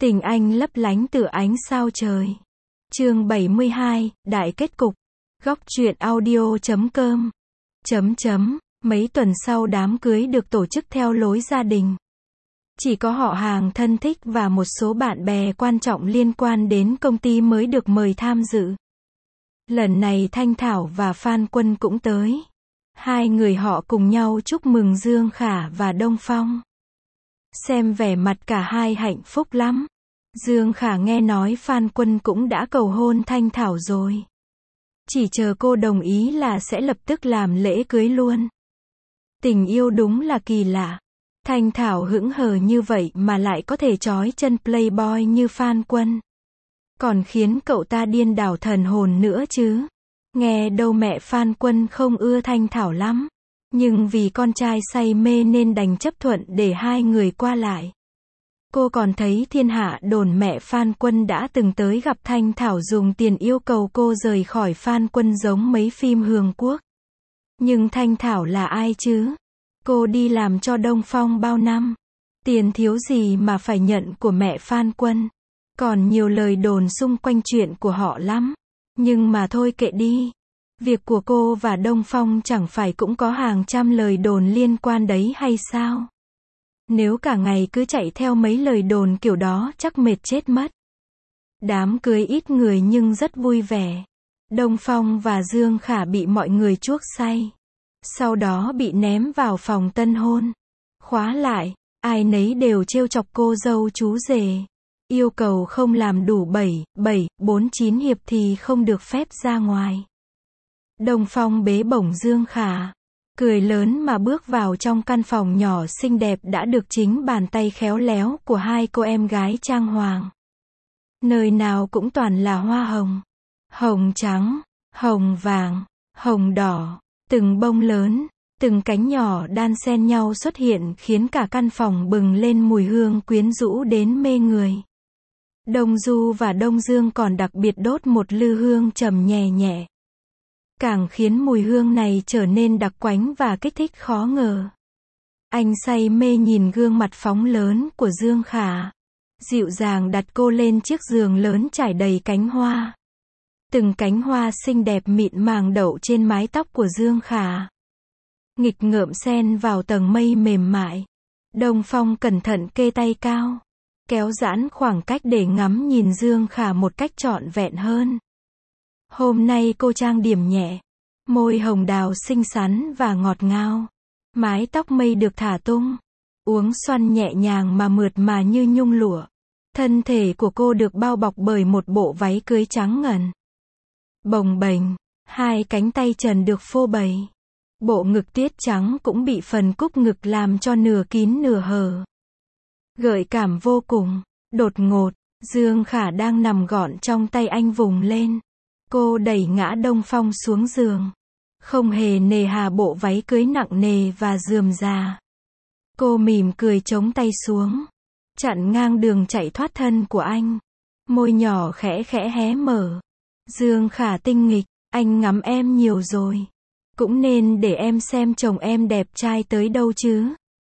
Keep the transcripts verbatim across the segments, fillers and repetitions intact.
Tình anh lấp lánh tựa ánh sao trời. Chương bảy mươi hai, Đại kết cục. Góc truyện audio chấm com. Chấm chấm, mấy tuần sau đám cưới được tổ chức theo lối gia đình. Chỉ có họ hàng thân thích và một số bạn bè quan trọng liên quan đến công ty mới được mời tham dự. Lần này Thanh Thảo và Phan Quân cũng tới. Hai người họ cùng nhau chúc mừng Dương Khả và Đông Phong. Xem vẻ mặt cả hai hạnh phúc lắm. Dương Khả nghe nói Phan Quân cũng đã cầu hôn Thanh Thảo rồi. Chỉ chờ cô đồng ý là sẽ lập tức làm lễ cưới luôn. Tình yêu đúng là kỳ lạ. Thanh Thảo hững hờ như vậy mà lại có thể trói chân playboy như Phan Quân. Còn khiến cậu ta điên đảo thần hồn nữa chứ. Nghe đâu mẹ Phan Quân không ưa Thanh Thảo lắm. Nhưng vì con trai say mê nên đành chấp thuận để hai người qua lại. Cô còn thấy thiên hạ đồn mẹ Phan Quân đã từng tới gặp Thanh Thảo dùng tiền yêu cầu cô rời khỏi Phan Quân giống mấy phim Hàn Quốc. Nhưng Thanh Thảo là ai chứ? Cô đi làm cho Đông Phong bao năm. Tiền thiếu gì mà phải nhận của mẹ Phan Quân. Còn nhiều lời đồn xung quanh chuyện của họ lắm. Nhưng mà thôi kệ đi. Việc của cô và Đông Phong chẳng phải cũng có hàng trăm lời đồn liên quan đấy hay sao? Nếu cả ngày cứ chạy theo mấy lời đồn kiểu đó chắc mệt chết mất. Đám cưới ít người nhưng rất vui vẻ. Đông Phong và Dương Khả bị mọi người chuốc say. Sau đó bị ném vào phòng tân hôn. Khóa lại, ai nấy đều trêu chọc cô dâu chú rể. Yêu cầu không làm đủ bảy, bảy, bốn, chín hiệp thì không được phép ra ngoài. Đông Phong bế bổng Dương Khả. Cười lớn mà bước vào trong căn phòng nhỏ xinh đẹp đã được chính bàn tay khéo léo của hai cô em gái trang hoàng. Nơi nào cũng toàn là hoa hồng. Hồng trắng, hồng vàng, hồng đỏ, từng bông lớn, từng cánh nhỏ đan xen nhau xuất hiện khiến cả căn phòng bừng lên mùi hương quyến rũ đến mê người. Đông Du và Đông Dương còn đặc biệt đốt một lư hương trầm nhẹ nhẹ. Càng khiến mùi hương này trở nên đặc quánh và kích thích khó ngờ. Anh say mê nhìn gương mặt phóng lớn của Dương Khả. Dịu dàng đặt cô lên chiếc giường lớn trải đầy cánh hoa. Từng cánh hoa xinh đẹp mịn màng đậu trên mái tóc của Dương Khả. Nghịch ngợm xen vào tầng mây mềm mại. Đông Phong cẩn thận kê tay cao. Kéo giãn khoảng cách để ngắm nhìn Dương Khả một cách trọn vẹn hơn. Hôm nay cô trang điểm nhẹ, môi hồng đào xinh xắn và ngọt ngào. Mái tóc mây được thả tung, uốn xoăn nhẹ nhàng mà mượt mà như nhung lụa. Thân thể của cô được bao bọc bởi một bộ váy cưới trắng ngần. Bồng bềnh, hai cánh tay trần được phô bày. Bộ ngực tiết trắng cũng bị phần cúc ngực làm cho nửa kín nửa hở. Gợi cảm vô cùng, đột ngột, Dương Khả đang nằm gọn trong tay anh vùng lên. Cô đẩy ngã Đông Phong xuống giường. Không hề nề hà bộ váy cưới nặng nề và rườm rà. Cô mỉm cười chống tay xuống. Chặn ngang đường chạy thoát thân của anh. Môi nhỏ khẽ khẽ hé mở. Dương Khả tinh nghịch, anh ngắm em nhiều rồi. Cũng nên để em xem chồng em đẹp trai tới đâu chứ.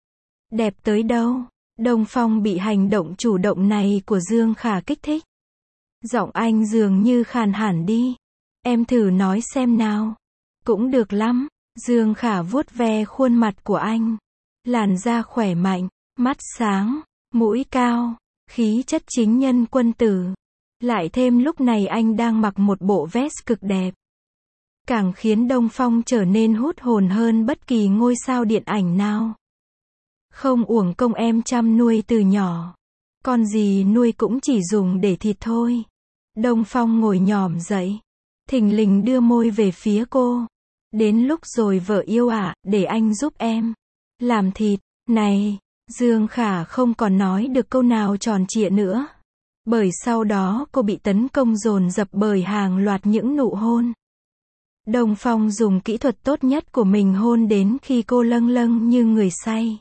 Đẹp tới đâu? Đông Phong bị hành động chủ động này của Dương Khả kích thích. Giọng anh dường như khàn hẳn đi. Em thử nói xem nào. Cũng được lắm. Dương Khả vuốt ve khuôn mặt của anh. Làn da khỏe mạnh, mắt sáng, mũi cao, khí chất chính nhân quân tử. Lại thêm lúc này anh đang mặc một bộ vest cực đẹp. Càng khiến Đông Phong trở nên hút hồn hơn bất kỳ ngôi sao điện ảnh nào. Không uổng công em chăm nuôi từ nhỏ. Con gì nuôi cũng chỉ dùng để thịt thôi. Đông Phong ngồi nhòm dậy. Thình lình đưa môi về phía cô. Đến lúc rồi vợ yêu ạ, à, để anh giúp em. Làm thịt, này. Dương Khả không còn nói được câu nào tròn trịa nữa. Bởi sau đó cô bị tấn công dồn dập bởi hàng loạt những nụ hôn. Đông Phong dùng kỹ thuật tốt nhất của mình hôn đến khi cô lâng lâng như người say.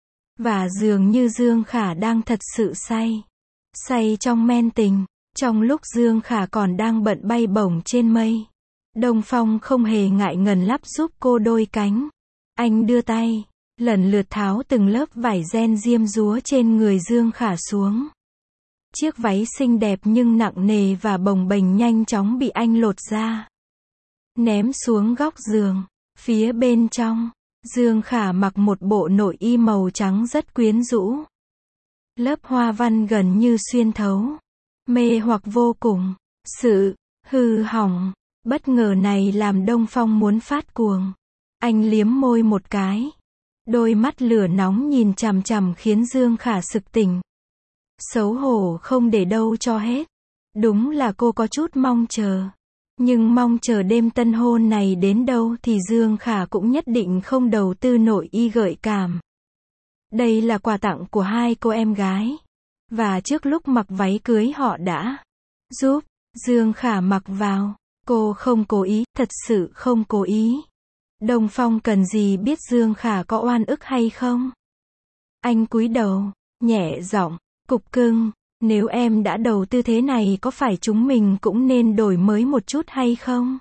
Và dường như Dương Khả đang thật sự say. Say trong men tình. Trong lúc Dương Khả còn đang bận bay bổng trên mây. Đông Phong không hề ngại ngần lắp giúp cô đôi cánh. Anh đưa tay, lần lượt tháo từng lớp vải ren diêm dúa trên người Dương Khả xuống. Chiếc váy xinh đẹp nhưng nặng nề và bồng bềnh nhanh chóng bị anh lột ra, ném xuống góc giường. Phía bên trong, Dương Khả mặc một bộ nội y màu trắng rất quyến rũ. Lớp hoa văn gần như xuyên thấu, mê hoặc vô cùng. Sự hư hỏng bất ngờ này làm Đông Phong muốn phát cuồng. Anh liếm môi một cái, đôi mắt lửa nóng nhìn chằm chằm khiến Dương Khả sực tỉnh. Xấu hổ không để đâu cho hết. Đúng là cô có chút mong chờ. Nhưng mong chờ đêm tân hôn này đến đâu thì Dương Khả cũng nhất định không đầu tư nội y gợi cảm. Đây là quà tặng của hai cô em gái. Và trước lúc mặc váy cưới họ đã giúp Dương Khả mặc vào. Cô không cố ý, thật sự không cố ý. Đông Phong cần gì biết Dương Khả có oan ức hay không? Anh cúi đầu, nhẹ giọng, cục cưng, nếu em đã đầu tư thế này có phải chúng mình cũng nên đổi mới một chút hay không?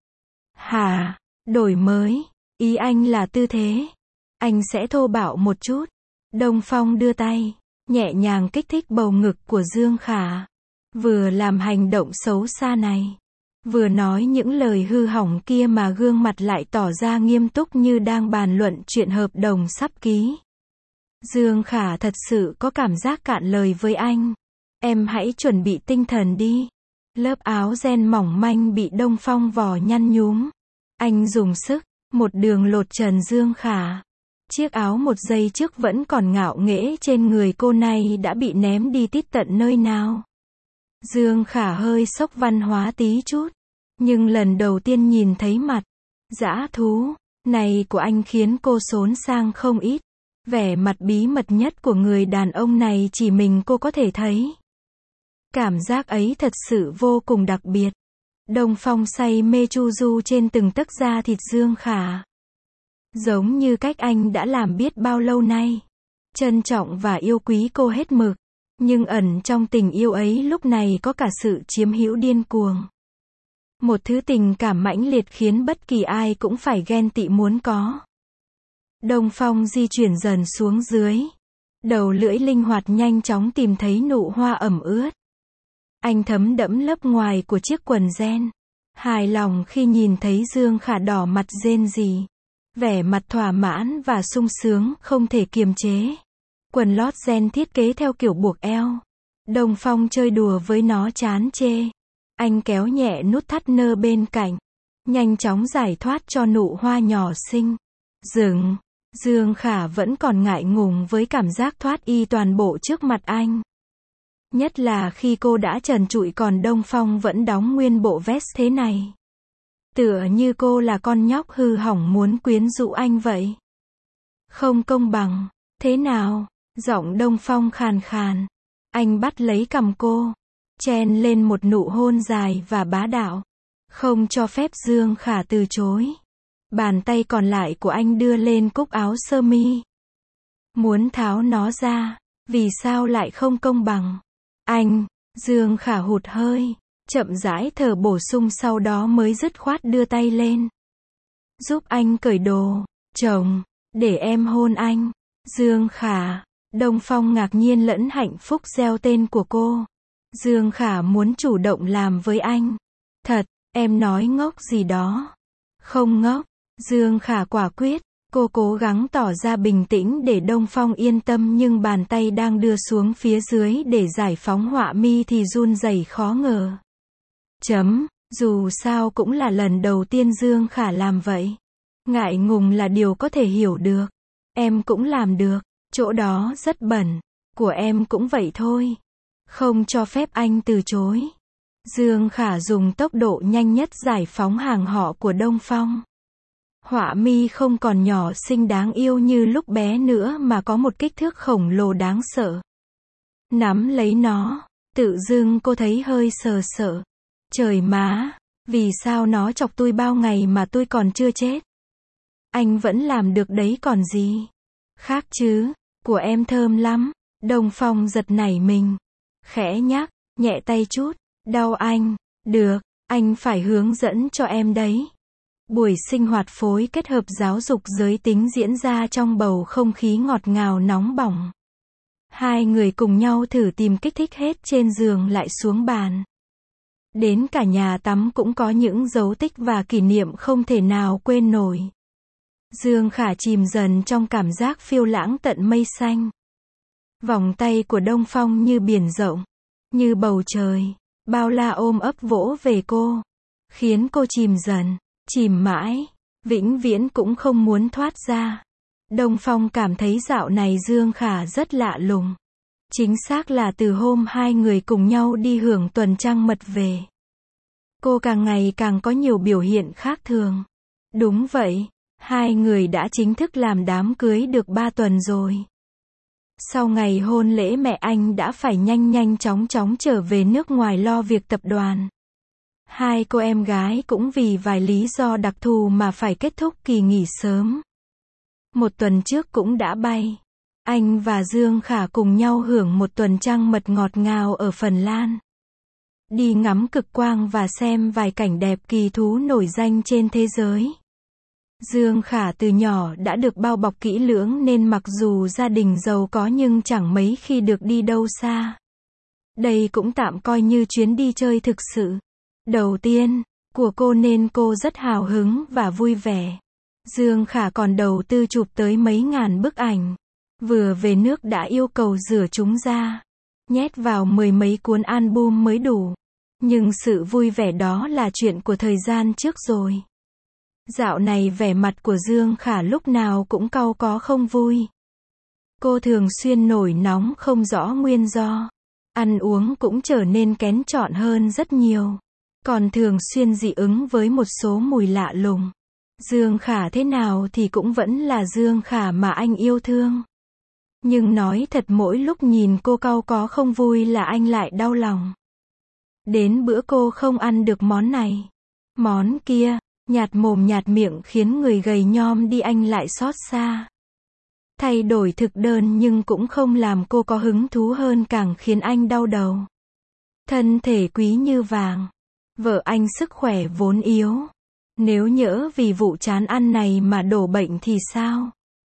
Hả? Đổi mới? Ý anh là tư thế. Anh sẽ thô bạo một chút. Đông Phong đưa tay, nhẹ nhàng kích thích bầu ngực của Dương Khả. Vừa làm hành động xấu xa này, vừa nói những lời hư hỏng kia mà gương mặt lại tỏ ra nghiêm túc như đang bàn luận chuyện hợp đồng sắp ký. Dương Khả thật sự có cảm giác cạn lời với anh. Em hãy chuẩn bị tinh thần đi. Lớp áo ren mỏng manh bị Đông Phong vò nhăn nhúm. Anh dùng sức, một đường lột trần Dương Khả. Chiếc áo một giây trước vẫn còn ngạo nghễ trên người cô này đã bị ném đi tít tận nơi nào. Dương Khả hơi sốc văn hóa tí chút. Nhưng lần đầu tiên nhìn thấy mặt dã thú này của anh khiến cô xốn sang không ít. Vẻ mặt bí mật nhất của người đàn ông này chỉ mình cô có thể thấy. Cảm giác ấy thật sự vô cùng đặc biệt. Đông Phong say mê chu du trên từng tấc da thịt Dương Khả. Giống như cách anh đã làm biết bao lâu nay. Trân trọng và yêu quý cô hết mực. Nhưng ẩn trong tình yêu ấy lúc này có cả sự chiếm hữu điên cuồng. Một thứ tình cảm mãnh liệt khiến bất kỳ ai cũng phải ghen tị muốn có. Đông Phong di chuyển dần xuống dưới. Đầu lưỡi linh hoạt nhanh chóng tìm thấy nụ hoa ẩm ướt. Anh thấm đẫm lớp ngoài của chiếc quần ren. Hài lòng khi nhìn thấy Dương Khả đỏ mặt rên rỉ. Vẻ mặt thỏa mãn và sung sướng không thể kiềm chế. Quần lót ren thiết kế theo kiểu buộc eo. Đông Phong chơi đùa với nó chán chê. Anh kéo nhẹ nút thắt nơ bên cạnh. Nhanh chóng giải thoát cho nụ hoa nhỏ xinh. Dừng. Dương Khả vẫn còn ngại ngùng với cảm giác thoát y toàn bộ trước mặt anh. Nhất là khi cô đã trần trụi còn Đông Phong vẫn đóng nguyên bộ vest thế này. Tựa như cô là con nhóc hư hỏng muốn quyến rũ anh vậy. Không công bằng. Thế nào? Giọng Đông Phong khàn khàn. Anh bắt lấy cằm cô. Chen lên một nụ hôn dài và bá đạo. Không cho phép Dương Khả từ chối. Bàn tay còn lại của anh đưa lên cúc áo sơ mi. Muốn tháo nó ra. Vì sao lại không công bằng? Anh, Dương Khả hụt hơi. Chậm rãi thở bổ sung sau đó mới dứt khoát đưa tay lên. Giúp anh cởi đồ. Chồng, để em hôn anh. Dương Khả. Đông Phong ngạc nhiên lẫn hạnh phúc gieo tên của cô. Dương Khả muốn chủ động làm với anh. Thật, em nói ngốc gì đó. Không ngốc. Dương Khả quả quyết. Cô cố gắng tỏ ra bình tĩnh để Đông Phong yên tâm nhưng bàn tay đang đưa xuống phía dưới để giải phóng họa mi thì run rẩy khó ngờ. Chấm, dù sao cũng là lần đầu tiên Dương Khả làm vậy. Ngại ngùng là điều có thể hiểu được. Em cũng làm được, chỗ đó rất bẩn. Của em cũng vậy thôi. Không cho phép anh từ chối. Dương Khả dùng tốc độ nhanh nhất giải phóng hàng họ của Đông Phong. Họa mi không còn nhỏ xinh đáng yêu như lúc bé nữa mà có một kích thước khổng lồ đáng sợ. Nắm lấy nó, tự dưng cô thấy hơi sờ sợ. Trời má, vì sao nó chọc tôi bao ngày mà tôi còn chưa chết? Anh vẫn làm được đấy còn gì? Khác chứ, của em thơm lắm. Đông Phong giật nảy mình. Khẽ nhắc, nhẹ tay chút, đau anh. Được, anh phải hướng dẫn cho em đấy. Buổi sinh hoạt phối kết hợp giáo dục giới tính diễn ra trong bầu không khí ngọt ngào nóng bỏng. Hai người cùng nhau thử tìm kích thích hết trên giường lại xuống bàn. Đến cả nhà tắm cũng có những dấu tích và kỷ niệm không thể nào quên nổi. Dương Khả chìm dần trong cảm giác phiêu lãng tận mây xanh. Vòng tay của Đông Phong như biển rộng, như bầu trời, bao la ôm ấp vỗ về cô, khiến cô chìm dần, chìm mãi, vĩnh viễn cũng không muốn thoát ra. Đông Phong cảm thấy dạo này Dương Khả rất lạ lùng. Chính xác là từ hôm hai người cùng nhau đi hưởng tuần trăng mật về. Cô càng ngày càng có nhiều biểu hiện khác thường. Đúng vậy, hai người đã chính thức làm đám cưới được ba tuần rồi. Sau ngày hôn lễ mẹ anh đã phải nhanh nhanh chóng chóng trở về nước ngoài lo việc tập đoàn. Hai cô em gái cũng vì vài lý do đặc thù mà phải kết thúc kỳ nghỉ sớm. Một tuần trước cũng đã bay. Anh và Dương Khả cùng nhau hưởng một tuần trăng mật ngọt ngào ở Phần Lan. Đi ngắm cực quang và xem vài cảnh đẹp kỳ thú nổi danh trên thế giới. Dương Khả từ nhỏ đã được bao bọc kỹ lưỡng nên mặc dù gia đình giàu có nhưng chẳng mấy khi được đi đâu xa. Đây cũng tạm coi như chuyến đi chơi thực sự đầu tiên của cô nên cô rất hào hứng và vui vẻ. Dương Khả còn đầu tư chụp tới mấy ngàn bức ảnh. Vừa về nước đã yêu cầu rửa chúng ra, nhét vào mười mấy cuốn album mới đủ. Nhưng sự vui vẻ đó là chuyện của thời gian trước rồi. Dạo này vẻ mặt của Dương Khả lúc nào cũng cau có không vui. Cô thường xuyên nổi nóng không rõ nguyên do. Ăn uống cũng trở nên kén chọn hơn rất nhiều. Còn thường xuyên dị ứng với một số mùi lạ lùng. Dương Khả thế nào thì cũng vẫn là Dương Khả mà anh yêu thương. Nhưng nói thật mỗi lúc nhìn cô cau có không vui là anh lại đau lòng. Đến bữa cô không ăn được món này, món kia, nhạt mồm nhạt miệng khiến người gầy nhom đi anh lại xót xa. Thay đổi thực đơn nhưng cũng không làm cô có hứng thú hơn càng khiến anh đau đầu. Thân thể quý như vàng, vợ anh sức khỏe vốn yếu. Nếu nhỡ vì vụ chán ăn này mà đổ bệnh thì sao?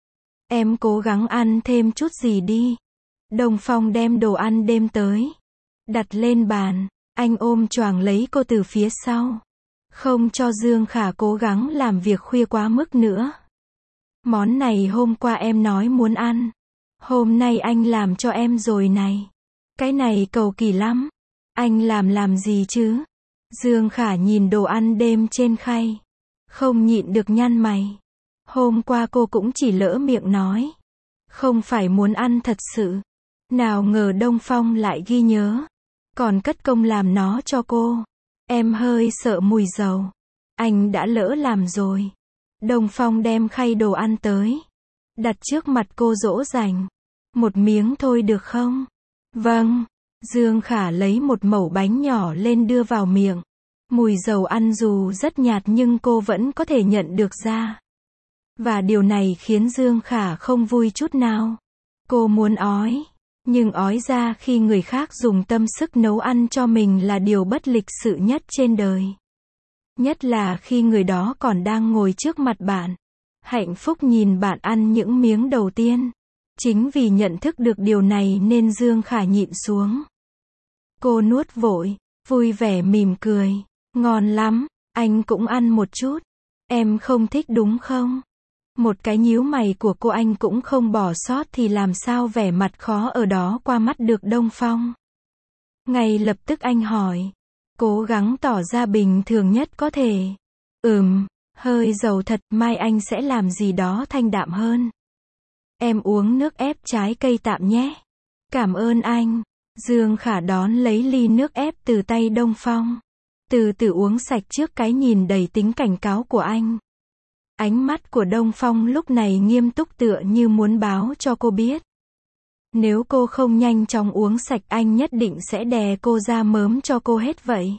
Em cố gắng ăn thêm chút gì đi. Đông Phong đem đồ ăn đêm tới, đặt lên bàn, anh ôm choàng lấy cô từ phía sau. Không cho Dương Khả cố gắng làm việc khuya quá mức nữa. Món này hôm qua em nói muốn ăn. Hôm nay anh làm cho em rồi này. Cái này cầu kỳ lắm. Anh làm làm gì chứ? Dương Khả nhìn đồ ăn đêm trên khay. Không nhịn được nhăn mày. Hôm qua cô cũng chỉ lỡ miệng nói. Không phải muốn ăn thật sự. Nào ngờ Đông Phong lại ghi nhớ. Còn cất công làm nó cho cô. Em hơi sợ mùi dầu. Anh đã lỡ làm rồi. Đông Phong đem khay đồ ăn tới. Đặt trước mặt cô dỗ dành. Một miếng thôi được không? Vâng. Dương Khả lấy một mẩu bánh nhỏ lên đưa vào miệng. Mùi dầu ăn dù rất nhạt nhưng cô vẫn có thể nhận được ra. Và điều này khiến Dương Khả không vui chút nào. Cô muốn ói. Nhưng ói ra khi người khác dùng tâm sức nấu ăn cho mình là điều bất lịch sự nhất trên đời. Nhất là khi người đó còn đang ngồi trước mặt bạn. Hạnh phúc nhìn bạn ăn những miếng đầu tiên. Chính vì nhận thức được điều này nên Dương Khả nhịn xuống. Cô nuốt vội, vui vẻ mỉm cười. Ngon lắm, anh cũng ăn một chút. Em không thích đúng không? Một cái nhíu mày của cô anh cũng không bỏ sót thì làm sao vẻ mặt khó ở đó qua mắt được Đông Phong. Ngay lập tức anh hỏi. Cố gắng tỏ ra bình thường nhất có thể. Ừm, hơi dầu thật, mai anh sẽ làm gì đó thanh đạm hơn. Em uống nước ép trái cây tạm nhé. Cảm ơn anh. Dương Khả đón lấy ly nước ép từ tay Đông Phong. Từ từ uống sạch trước cái nhìn đầy tính cảnh cáo của anh. Ánh mắt của Đông Phong lúc này nghiêm túc tựa như muốn báo cho cô biết. Nếu cô không nhanh chóng uống sạch anh nhất định sẽ đè cô ra mớm cho cô hết vậy.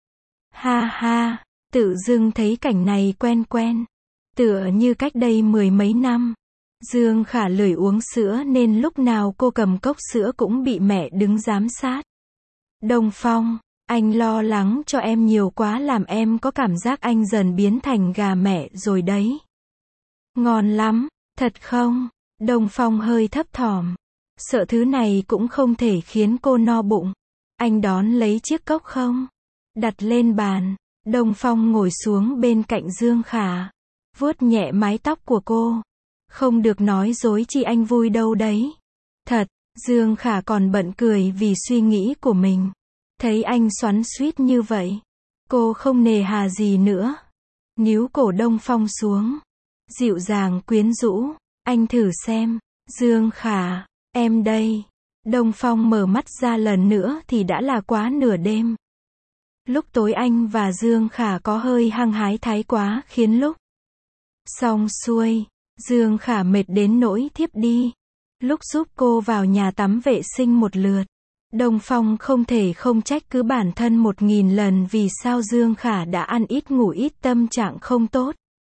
Ha ha, tự dưng thấy cảnh này quen quen. Tựa như cách đây mười mấy năm. Dương Khả lười uống sữa nên lúc nào cô cầm cốc sữa cũng bị mẹ đứng giám sát. Đông Phong, anh lo lắng cho em nhiều quá làm em có cảm giác anh dần biến thành gà mẹ rồi đấy. Ngon lắm, thật không? Đông Phong hơi thấp thỏm. Sợ thứ này cũng không thể khiến cô no bụng. Anh đón lấy chiếc cốc không? Đặt lên bàn. Đông Phong ngồi xuống bên cạnh Dương Khả. Vuốt nhẹ mái tóc của cô. Không được nói dối chi anh vui đâu đấy. Thật, Dương Khả còn bận cười vì suy nghĩ của mình. Thấy anh xoắn xuýt như vậy. Cô không nề hà gì nữa. Níu cổ Đông Phong xuống. Dịu dàng quyến rũ. Anh thử xem. Dương Khả, em đây. Đông Phong mở mắt ra lần nữa thì đã là quá nửa đêm. Lúc tối anh và Dương Khả có hơi hăng hái thái quá khiến lúc xong xuôi, Dương Khả mệt đến nỗi thiếp đi. Lúc giúp cô vào nhà tắm vệ sinh một lượt, Đông Phong không thể không trách cứ bản thân một nghìn lần vì sao Dương Khả đã ăn ít ngủ ít tâm trạng không tốt.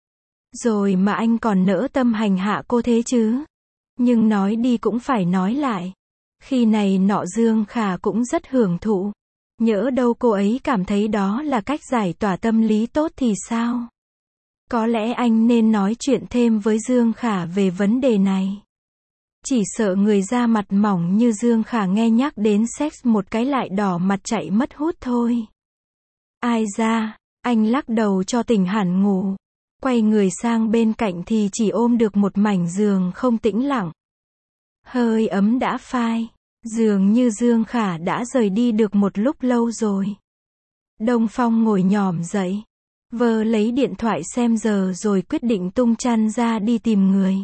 Rồi mà anh còn nỡ tâm hành hạ cô thế chứ. Nhưng nói đi cũng phải nói lại. Khi này nọ Dương Khả cũng rất hưởng thụ. Nhỡ đâu cô ấy cảm thấy đó là cách giải tỏa tâm lý tốt thì sao? Có lẽ anh nên nói chuyện thêm với Dương Khả về vấn đề này. Chỉ sợ người da mặt mỏng như Dương Khả nghe nhắc đến sex một cái lại đỏ mặt chạy mất hút thôi. Ai da, anh lắc đầu cho tỉnh hẳn ngủ. Quay người sang bên cạnh thì chỉ ôm được một mảnh giường không tĩnh lặng. Hơi ấm đã phai. Dường như Dương Khả đã rời đi được một lúc lâu rồi. Đông Phong ngồi nhòm dậy. Vờ lấy điện thoại xem giờ rồi quyết định tung chăn ra đi tìm người.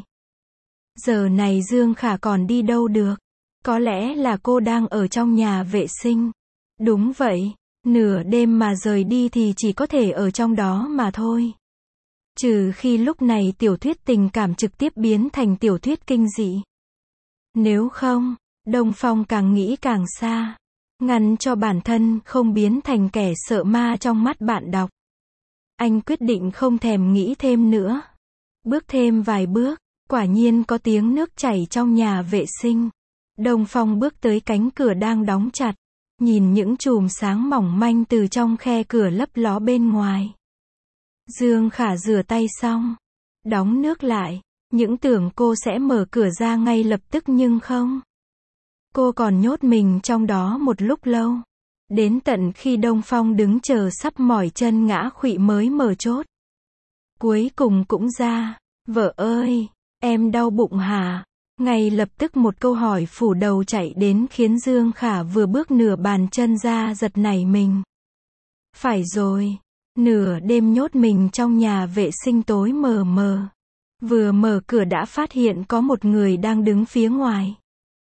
Giờ này Dương Khả còn đi đâu được. Có lẽ là cô đang ở trong nhà vệ sinh. Đúng vậy, nửa đêm mà rời đi thì chỉ có thể ở trong đó mà thôi. Trừ khi lúc này tiểu thuyết tình cảm trực tiếp biến thành tiểu thuyết kinh dị. Nếu không, Đông Phong càng nghĩ càng xa. Ngăn cho bản thân không biến thành kẻ sợ ma trong mắt bạn đọc. Anh quyết định không thèm nghĩ thêm nữa. Bước thêm vài bước, quả nhiên có tiếng nước chảy trong nhà vệ sinh. Đông Phong bước tới cánh cửa đang đóng chặt. Nhìn những chùm sáng mỏng manh từ trong khe cửa lấp ló bên ngoài. Dương Khả rửa tay xong. Đóng nước lại. Những tưởng cô sẽ mở cửa ra ngay lập tức nhưng không. Cô còn nhốt mình trong đó một lúc lâu. Đến tận khi Đông Phong đứng chờ sắp mỏi chân ngã khuỵu mới mở chốt. Cuối cùng cũng ra. Vợ ơi, em đau bụng hả? Ngay lập tức một câu hỏi phủ đầu chạy đến khiến Dương Khả vừa bước nửa bàn chân ra giật nảy mình. Phải rồi, nửa đêm nhốt mình trong nhà vệ sinh tối mờ mờ. Vừa mở cửa đã phát hiện có một người đang đứng phía ngoài.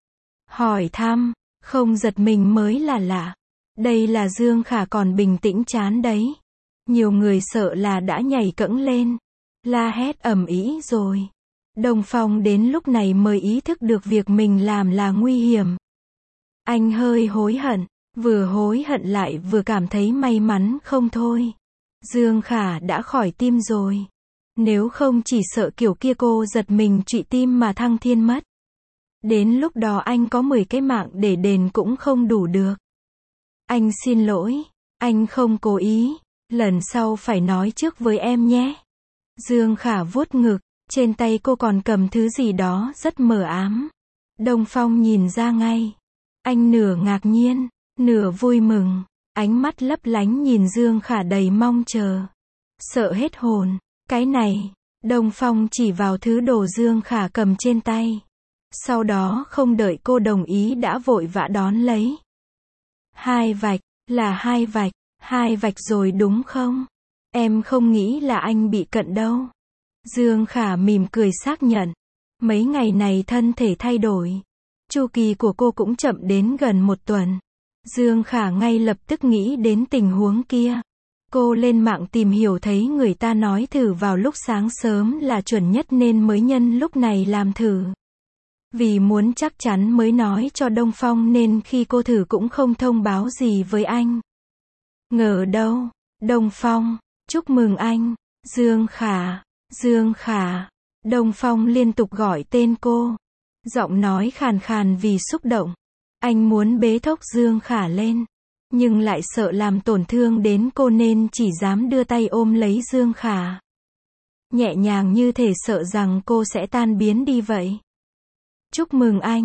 Hỏi thăm, không giật mình mới là lạ. Đây là Dương Khả còn bình tĩnh chán đấy. Nhiều người sợ là đã nhảy cẫng lên. La hét ầm ĩ rồi. Đông Phong đến lúc này mới ý thức được việc mình làm là nguy hiểm. Anh hơi hối hận. Vừa hối hận lại vừa cảm thấy may mắn không thôi. Dương Khả đã khỏi tim rồi. Nếu không chỉ sợ kiểu kia cô giật mình trụy tim mà thăng thiên mất. Đến lúc đó anh có mười cái mạng để đền cũng không đủ được. Anh xin lỗi. Anh không cố ý. Lần sau phải nói trước với em nhé. Dương Khả vuốt ngực. Trên tay cô còn cầm thứ gì đó rất mờ ám. Đông Phong nhìn ra ngay. Anh nửa ngạc nhiên, nửa vui mừng. Ánh mắt lấp lánh nhìn Dương Khả đầy mong chờ. Sợ hết hồn. Cái này. Đông Phong chỉ vào thứ đồ Dương Khả cầm trên tay. Sau đó không đợi cô đồng ý đã vội vã đón lấy. Hai vạch, là hai vạch, hai vạch rồi đúng không? Em không nghĩ là anh bị cận đâu. Dương Khả mỉm cười xác nhận. Mấy ngày này thân thể thay đổi. Chu kỳ của cô cũng chậm đến gần một tuần. Dương Khả ngay lập tức nghĩ đến tình huống kia. Cô lên mạng tìm hiểu thấy người ta nói thử vào lúc sáng sớm là chuẩn nhất nên mới nhân lúc này làm thử. Vì muốn chắc chắn mới nói cho Đông Phong nên khi cô thử cũng không thông báo gì với anh. Ngờ đâu, Đông Phong, chúc mừng anh, Dương Khả, Dương Khả. Đông Phong liên tục gọi tên cô. Giọng nói khàn khàn vì xúc động. Anh muốn bế thốc Dương Khả lên. Nhưng lại sợ làm tổn thương đến cô nên chỉ dám đưa tay ôm lấy Dương Khả. Nhẹ nhàng như thể sợ rằng cô sẽ tan biến đi vậy. Chúc mừng anh,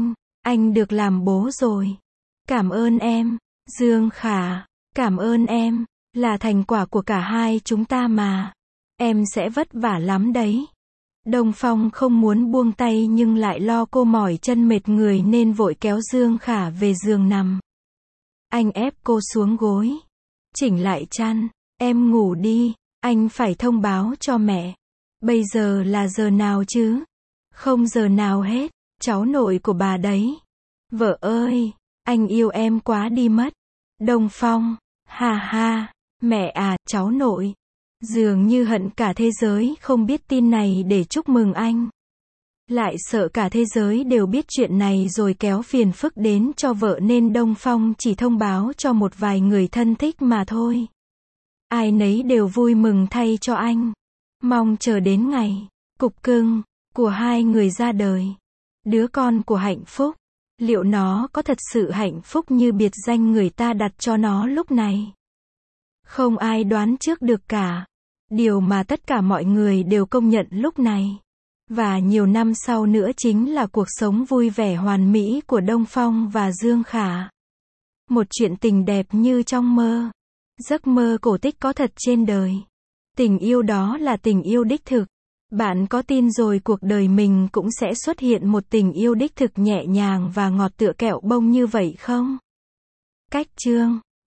Anh được làm bố rồi. Cảm ơn em, Dương Khả. Cảm ơn em, là thành quả của cả hai chúng ta mà. Em sẽ vất vả lắm đấy. Đông Phong không muốn buông tay nhưng lại lo cô mỏi chân mệt người nên vội kéo Dương Khả về giường nằm. Anh ép cô xuống gối. Chỉnh lại chăn. Em ngủ đi, anh phải thông báo cho mẹ. Bây giờ là giờ nào chứ? Không giờ nào hết, cháu nội của bà đấy. Vợ ơi, anh yêu em quá đi mất. Đông Phong, ha ha, mẹ à, cháu nội. Dường như hận cả thế giới không biết tin này để chúc mừng anh. Lại sợ cả thế giới đều biết chuyện này rồi kéo phiền phức đến cho vợ nên Đông Phong chỉ thông báo cho một vài người thân thích mà thôi. Ai nấy đều vui mừng thay cho anh. Mong chờ đến ngày cục cưng của hai người ra đời. Đứa con của hạnh phúc. Liệu nó có thật sự hạnh phúc như biệt danh người ta đặt cho nó lúc này? Không ai đoán trước được cả. Điều mà tất cả mọi người đều công nhận lúc này. Và nhiều năm sau nữa chính là cuộc sống vui vẻ hoàn mỹ của Đông Phong và Dương Khả. Một chuyện tình đẹp như trong mơ. Giấc mơ cổ tích có thật trên đời. Tình yêu đó là tình yêu đích thực. Bạn có tin rồi cuộc đời mình cũng sẽ xuất hiện một tình yêu đích thực nhẹ nhàng và ngọt tựa kẹo bông như vậy không? Cách chương